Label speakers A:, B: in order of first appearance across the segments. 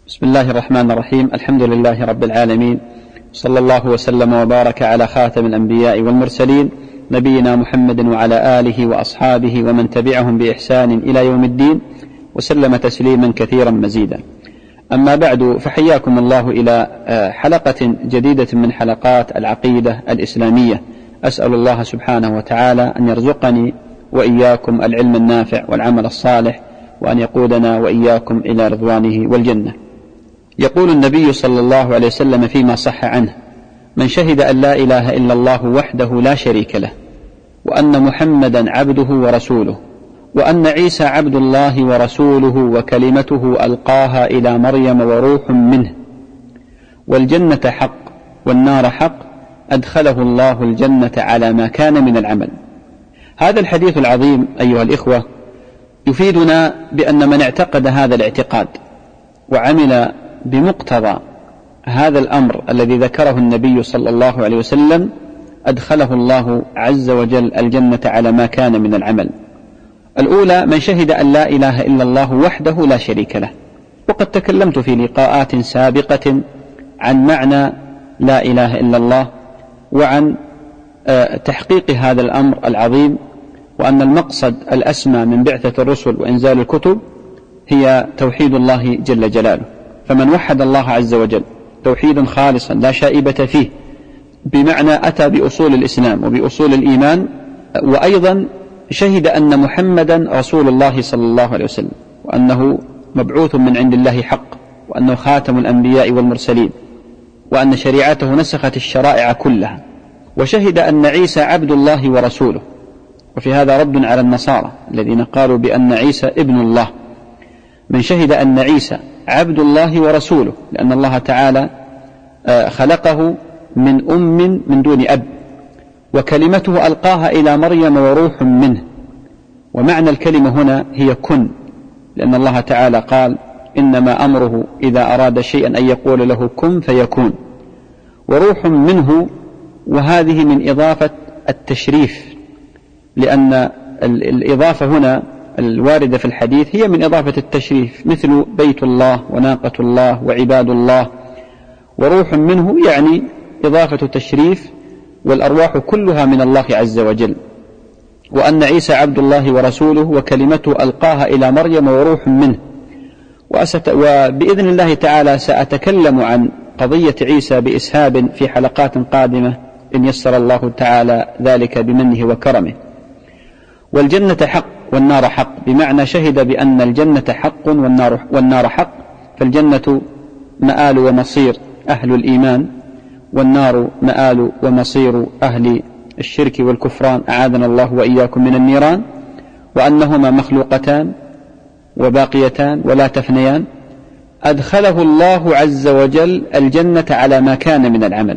A: بسم الله الرحمن الرحيم. الحمد لله رب العالمين، صلى الله وسلم وبارك على خاتم الأنبياء والمرسلين نبينا محمد وعلى آله وأصحابه ومن تبعهم بإحسان إلى يوم الدين، وسلم تسليما كثيرا مزيدا. أما بعد، فحياكم الله إلى حلقة جديدة من حلقات العقيدة الإسلامية. أسأل الله سبحانه وتعالى أن يرزقني وإياكم العلم النافع والعمل الصالح، وأن يقودنا وإياكم إلى رضوانه والجنة. يقول النبي صلى الله عليه وسلم فيما صح عنه: من شهد أن لا إله إلا الله وحده لا شريك له، وأن محمدا عبده ورسوله، وأن عيسى عبد الله ورسوله وكلمته ألقاها إلى مريم وروح منه، والجنة حق والنار حق، أدخله الله الجنة على ما كان من العمل. هذا الحديث العظيم أيها الإخوة يفيدنا بأن من اعتقد هذا الاعتقاد وعمل بمقتضى هذا الأمر الذي ذكره النبي صلى الله عليه وسلم، أدخله الله عز وجل الجنة على ما كان من العمل. الأولى: من شهد أن لا إله إلا الله وحده لا شريك له. وقد تكلمت في لقاءات سابقة عن معنى لا إله إلا الله، وعن تحقيق هذا الأمر العظيم، وأن المقصد الأسمى من بعثة الرسل وإنزال الكتب هي توحيد الله جل جلاله. فمن وحد الله عز وجل توحيدا خالصا لا شائبة فيه، بمعنى أتى بأصول الإسلام وبأصول الإيمان، وأيضا شهد أن محمدا رسول الله صلى الله عليه وسلم، وأنه مبعوث من عند الله حق، وأنه خاتم الأنبياء والمرسلين، وأن شريعته نسخت الشرائع كلها، وشهد أن عيسى عبد الله ورسوله. وفي هذا رد على النصارى الذين قالوا بأن عيسى ابن الله. من شهد أن عيسى عبد الله ورسوله، لأن الله تعالى خلقه من أم من دون أب، وكلمته ألقاها إلى مريم وروح منه. ومعنى الكلمة هنا هي كن، لأن الله تعالى قال: إنما أمره إذا أراد شيئا أن يقول له كن فيكون. وروح منه، وهذه من إضافة التشريف، لأن الإضافة هنا الواردة في الحديث هي من إضافة التشريف، مثل بيت الله وناقة الله وعباد الله. وروح منه يعني إضافة تشريف، والأرواح كلها من الله عز وجل. وأن عيسى عبد الله ورسوله وكلمته ألقاها إلى مريم وروح منه. وبإذن الله تعالى سأتكلم عن قضية عيسى بإسهاب في حلقات قادمة إن يسر الله تعالى ذلك بمنه وكرمه. والجنة حق والنار حق، بمعنى شهد بأن الجنة حق والنار حق، فالجنة مآل ومصير أهل الإيمان، والنار مآل ومصير أهل الشرك والكفران، أعاذنا الله وإياكم من النيران. وأنهما مخلوقتان وباقيتان ولا تفنيان، أدخله الله عز وجل الجنة على ما كان من العمل.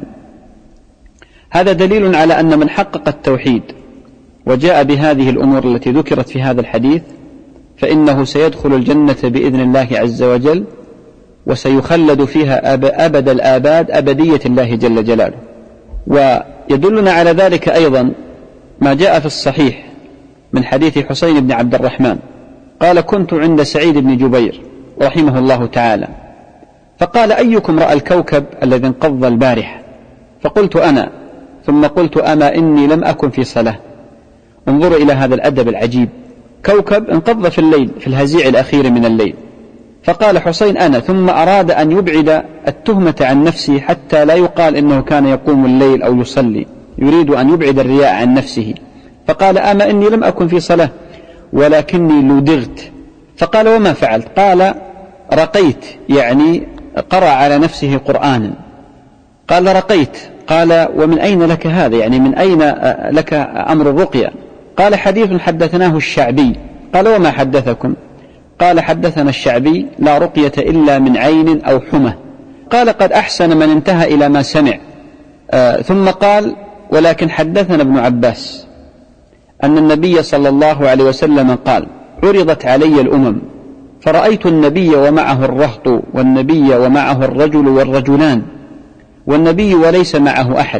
A: هذا دليل على أن من حقق التوحيد وجاء بهذه الأمور التي ذكرت في هذا الحديث، فإنه سيدخل الجنة بإذن الله عز وجل، وسيخلد فيها أبد الآباد، أبدية الله جل جلاله. ويدلنا على ذلك أيضا ما جاء في الصحيح من حديث حسين بن عبد الرحمن قال: كنت عند سعيد بن جبير رحمه الله تعالى، فقال: أيكم رأى الكوكب الذي انقض البارحة؟ فقلت: أنا. ثم قلت: أما إني لم أكن في صلاة. انظروا إلى هذا الأدب العجيب، كوكب انقض في الليل، في الهزيع الأخير من الليل. فقال حسين: أنا. ثم أراد أن يبعد التهمة عن نفسه حتى لا يقال إنه كان يقوم الليل أو يصلي، يريد أن يبعد الرياء عن نفسه. فقال: أما إني لم أكن في صلاة ولكني لدغت. فقال: وما فعلت؟ قال: رقيت، يعني قرأ على نفسه قرآنا. قال: رقيت. قال: ومن أين لك هذا؟ يعني من أين لك أمر الرقية؟ قال: حديث حدثناه الشعبي. قال: وما حدثكم؟ قال: حدثنا الشعبي: لا رقية إلا من عين أو حمى. قال: قد أحسن من انتهى إلى ما سمع. ثم قال: ولكن حدثنا ابن عباس أن النبي صلى الله عليه وسلم قال: عرضت علي الأمم فرأيت النبي ومعه الرهط، والنبي ومعه الرجل والرجلان، والنبي وليس معه أحد.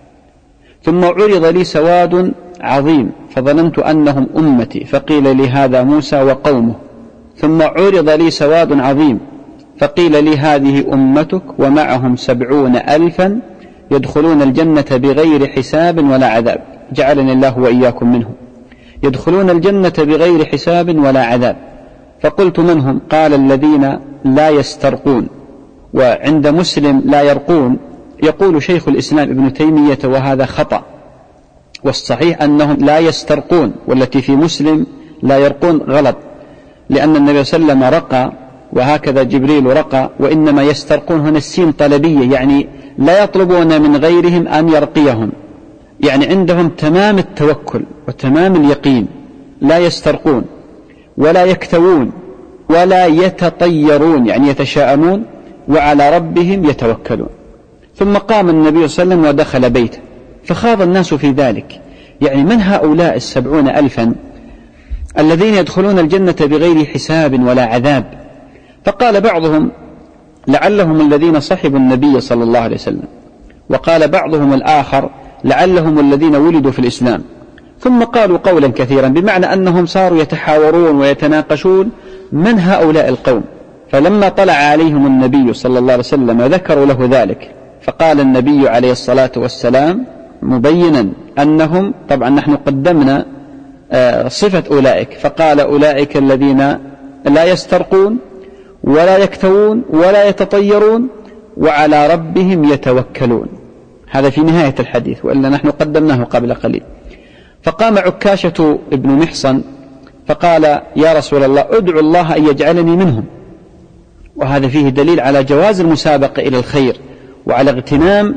A: ثم عرض لي سواد عظيم فظننت أنهم أمتي، فقيل لي: هذا موسى وقومه. ثم عرض لي سواد عظيم فقيل لي هذه أمتك ومعهم 70,000 يدخلون الجنة بغير حساب ولا عذاب، جعلني الله وإياكم منهم، يدخلون الجنة بغير حساب ولا عذاب. فقلت من هم؟ قال الذين لا يسترقون. وعند مسلم لا يرقون، يقول شيخ الإسلام ابن تيمية وهذا خطأ، والصحيح أنهم لا يسترقون، والتي في مسلم لا يرقون غلط، لأن النبي صلى الله عليه وسلم رقى وهكذا جبريل رقى، وإنما يسترقون هنا السين طلبية، يعني لا يطلبون من غيرهم أن يرقيهم، يعني عندهم تمام التوكل وتمام اليقين، لا يسترقون ولا يكتوون ولا يتطيرون يعني يتشاءمون، وعلى ربهم يتوكلون. ثم قام النبي صلى الله عليه وسلم ودخل بيته، فخاض الناس في ذلك، يعني من هؤلاء 70,000 الذين يدخلون الجنة بغير حساب ولا عذاب؟ فقال بعضهم لعلهم الذين صحبوا النبي صلى الله عليه وسلم، وقال بعضهم الآخر لعلهم الذين ولدوا في الإسلام، ثم قالوا قولا كثيرا، بمعنى أنهم صاروا يتحاورون ويتناقشون من هؤلاء القوم. فلما طلع عليهم النبي صلى الله عليه وسلم ذكروا له ذلك، فقال النبي عليه الصلاة والسلام مبينا أنهم، طبعا نحن قدمنا صفة أولئك، فقال أولئك الذين لا يسترقون ولا يكتوون ولا يتطيرون وعلى ربهم يتوكلون. هذا في نهاية الحديث، وإلا نحن قدمناه قبل قليل. فقام عكاشة ابن محصن فقال يا رسول الله ادعو الله أن يجعلني منهم، وهذا فيه دليل على جواز المسابقة إلى الخير وعلى اغتنام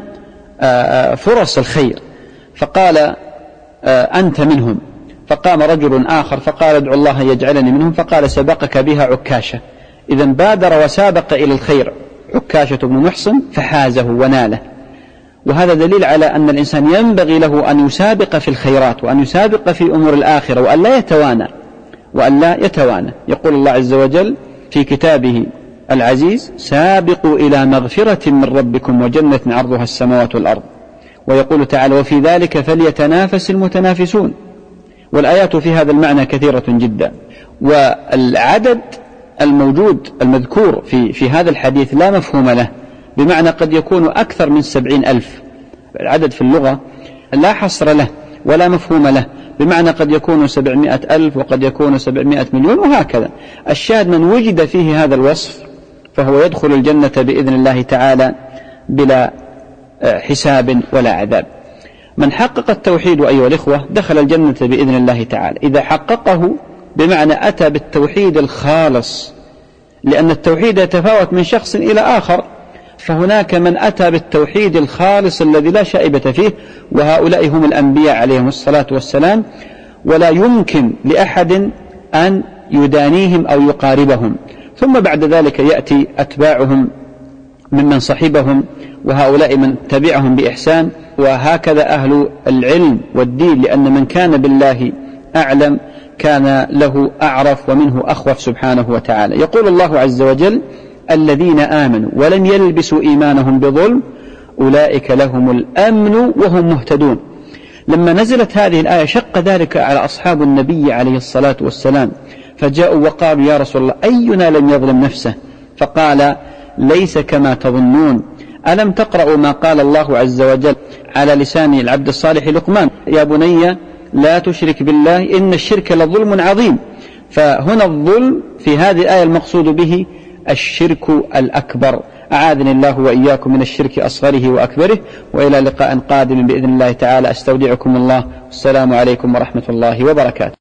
A: فرص الخير. فقال أنت منهم. فقام رجل آخر فقال ادعو الله أن يجعلني منهم، فقال سبقك بها عكاشة. إذن بادر وسابق إلى الخير عكاشة بن محصن فحازه وناله، وهذا دليل على أن الإنسان ينبغي له أن يسابق في الخيرات وأن يسابق في أمور الآخرة وأن لا يتوانى. يقول الله عز وجل في كتابه العزيز سابقوا إلى مغفرة من ربكم وجنة عرضها السماوات والأرض، ويقول تعالى وفي ذلك فليتنافس المتنافسون. والآيات في هذا المعنى كثيرة جدا. والعدد الموجود المذكور في هذا الحديث لا مفهوم له، بمعنى قد يكون أكثر من 70,000. العدد في اللغة لا حصر له ولا مفهوم له، بمعنى قد يكون 700,000 وقد يكون 700 مليون وهكذا. الشاهد من وجد فيه هذا الوصف فهو يدخل الجنة بإذن الله تعالى بلا حساب ولا عذاب. من حقق التوحيد أيها الإخوة دخل الجنة بإذن الله تعالى، إذا حققه بمعنى أتى بالتوحيد الخالص، لأن التوحيد يتفاوت من شخص إلى آخر، فهناك من أتى بالتوحيد الخالص الذي لا شائبة فيه، وهؤلاء هم الأنبياء عليهم الصلاة والسلام، ولا يمكن لأحد أن يدانيهم أو يقاربهم. ثم بعد ذلك يأتي أتباعهم ممن صحبهم، وهؤلاء من تبعهم بإحسان، وهكذا أهل العلم والدين، لأن من كان بالله أعلم كان له أعرف ومنه أخوف سبحانه وتعالى. يقول الله عز وجل الذين آمنوا ولم يلبسوا إيمانهم بظلم أولئك لهم الأمن وهم مهتدون. لما نزلت هذه الآية شق ذلك على أصحاب النبي عليه الصلاة والسلام، فجاءوا وقالوا يا رسول الله أينا لم يظلم نفسه؟ فقال ليس كما تظنون. ألم تقرأوا ما قال الله عز وجل على لسان العبد الصالح لقمان يا بني لا تشرك بالله إن الشرك لظلم عظيم. فهنا الظلم في هذه الآية المقصود به الشرك الأكبر. أعاذني الله وإياكم من الشرك أصغره وأكبره. وإلى لقاء قادم بإذن الله تعالى، أستودعكم الله، والسلام عليكم ورحمة الله وبركاته.